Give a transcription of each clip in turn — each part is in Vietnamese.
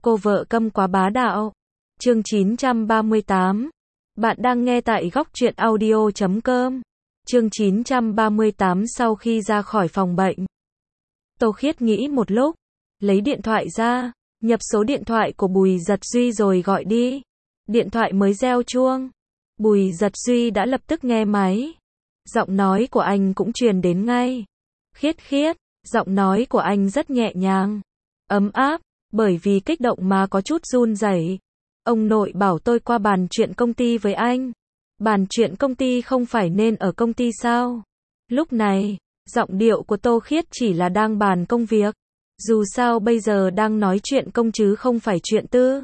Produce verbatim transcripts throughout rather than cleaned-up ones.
Cô vợ câm quá bá đạo. Chương chín trăm ba mươi tám. Bạn đang nghe tại góc truyện audio chấm com. Chương chín trăm ba mươi tám. Sau khi ra khỏi phòng bệnh, Tô Khiết nghĩ một lúc, lấy điện thoại ra, nhập số điện thoại của Bùi Giật Duy rồi gọi đi. Điện thoại mới reo chuông, Bùi Giật Duy đã lập tức nghe máy. Giọng nói của anh cũng truyền đến ngay. Khiết Khiết, giọng nói của anh rất nhẹ nhàng, ấm áp, bởi vì kích động mà có chút run rẩy. Ông nội bảo tôi qua bàn chuyện công ty với anh. Bàn chuyện công ty không phải nên ở công ty sao? Lúc này, giọng điệu của Tô Khiết chỉ là đang bàn công việc. Dù sao bây giờ đang nói chuyện công chứ không phải chuyện tư.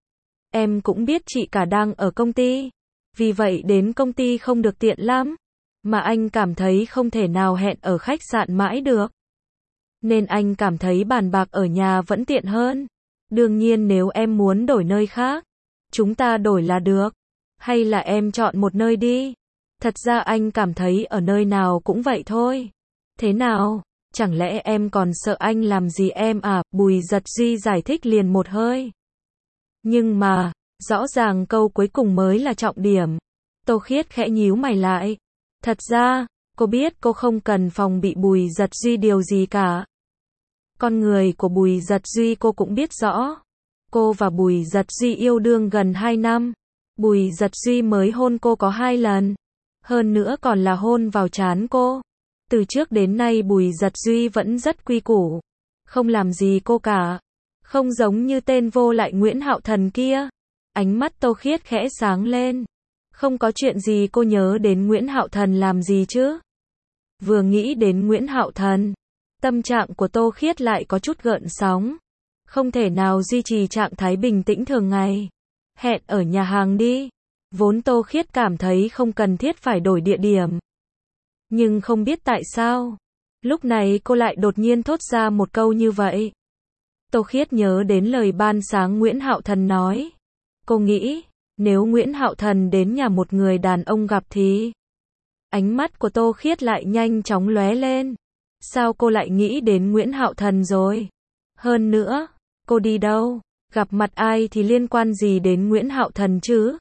Em cũng biết chị cả đang ở công ty. Vì vậy đến công ty không được tiện lắm. Mà anh cảm thấy không thể nào hẹn ở khách sạn mãi được. Nên anh cảm thấy bàn bạc ở nhà vẫn tiện hơn. Đương nhiên nếu em muốn đổi nơi khác, chúng ta đổi là được. Hay là em chọn một nơi đi. Thật ra anh cảm thấy ở nơi nào cũng vậy thôi. Thế nào? Chẳng lẽ em còn sợ anh làm gì em à? Bùi Giật Duy giải thích liền một hơi. Nhưng mà, rõ ràng câu cuối cùng mới là trọng điểm. Tô Khiết khẽ nhíu mày lại. Thật ra, cô biết cô không cần phòng bị Bùi Giật Duy điều gì cả. Con người của Bùi Giật Duy cô cũng biết rõ. Cô và Bùi Giật Duy yêu đương gần hai năm. Bùi Giật Duy mới hôn cô có hai lần. Hơn nữa còn là hôn vào trán cô. Từ trước đến nay Bùi Giật Duy vẫn rất quy củ. Không làm gì cô cả. Không giống như tên vô lại Nguyễn Hạo Thần kia. Ánh mắt Tô Khiết khẽ sáng lên. Không có chuyện gì cô nhớ đến Nguyễn Hạo Thần làm gì chứ? Vừa nghĩ đến Nguyễn Hạo Thần, tâm trạng của Tô Khiết lại có chút gợn sóng. Không thể nào duy trì trạng thái bình tĩnh thường ngày. Hẹn ở nhà hàng đi. Vốn Tô Khiết cảm thấy không cần thiết phải đổi địa điểm. Nhưng không biết tại sao, lúc này cô lại đột nhiên thốt ra một câu như vậy. Tô Khiết nhớ đến lời ban sáng Nguyễn Hạo Thần nói. Cô nghĩ, nếu Nguyễn Hạo Thần đến nhà một người đàn ông gặp thì... Ánh mắt của Tô Khiết lại nhanh chóng lóe lên. Sao cô lại nghĩ đến Nguyễn Hạo Thần rồi? Hơn nữa, cô đi đâu? Gặp mặt ai thì liên quan gì đến Nguyễn Hạo Thần chứ?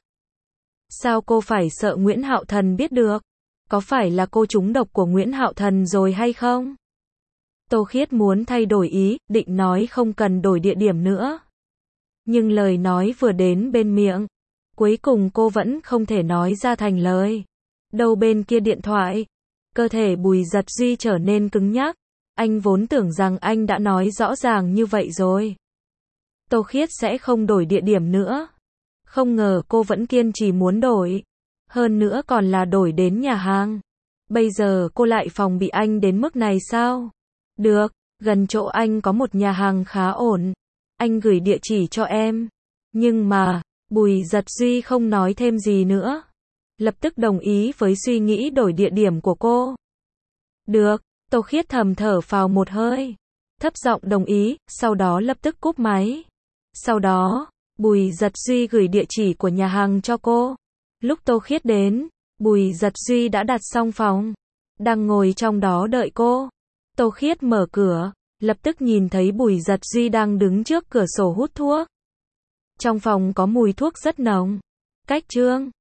Sao cô phải sợ Nguyễn Hạo Thần biết được? Có phải là cô trúng độc của Nguyễn Hạo Thần rồi hay không? Tô Khiết muốn thay đổi ý, định nói không cần đổi địa điểm nữa. Nhưng lời nói vừa đến bên miệng, cuối cùng cô vẫn không thể nói ra thành lời. Đầu bên kia điện thoại, cơ thể Bùi Giật Duy trở nên cứng nhắc. Anh vốn tưởng rằng anh đã nói rõ ràng như vậy rồi. Tô Khiết sẽ không đổi địa điểm nữa. Không ngờ cô vẫn kiên trì muốn đổi. Hơn nữa còn là đổi đến nhà hàng. Bây giờ cô lại phòng bị anh đến mức này sao? Được, gần chỗ anh có một nhà hàng khá ổn. Anh gửi địa chỉ cho em. Nhưng mà, Bùi Giật Duy không nói thêm gì nữa. Lập tức đồng ý với suy nghĩ đổi địa điểm của cô. Được, Tô Khiết thầm thở phào một hơi. Thấp giọng đồng ý, sau đó lập tức cúp máy. Sau đó, Bùi Giật Duy gửi địa chỉ của nhà hàng cho cô. Lúc Tô Khiết đến, Bùi Giật Duy đã đặt xong phòng. Đang ngồi trong đó đợi cô. Tô Khiết mở cửa, lập tức nhìn thấy Bùi Giật Duy đang đứng trước cửa sổ hút thuốc. Trong phòng có mùi thuốc rất nồng. Cách Trương,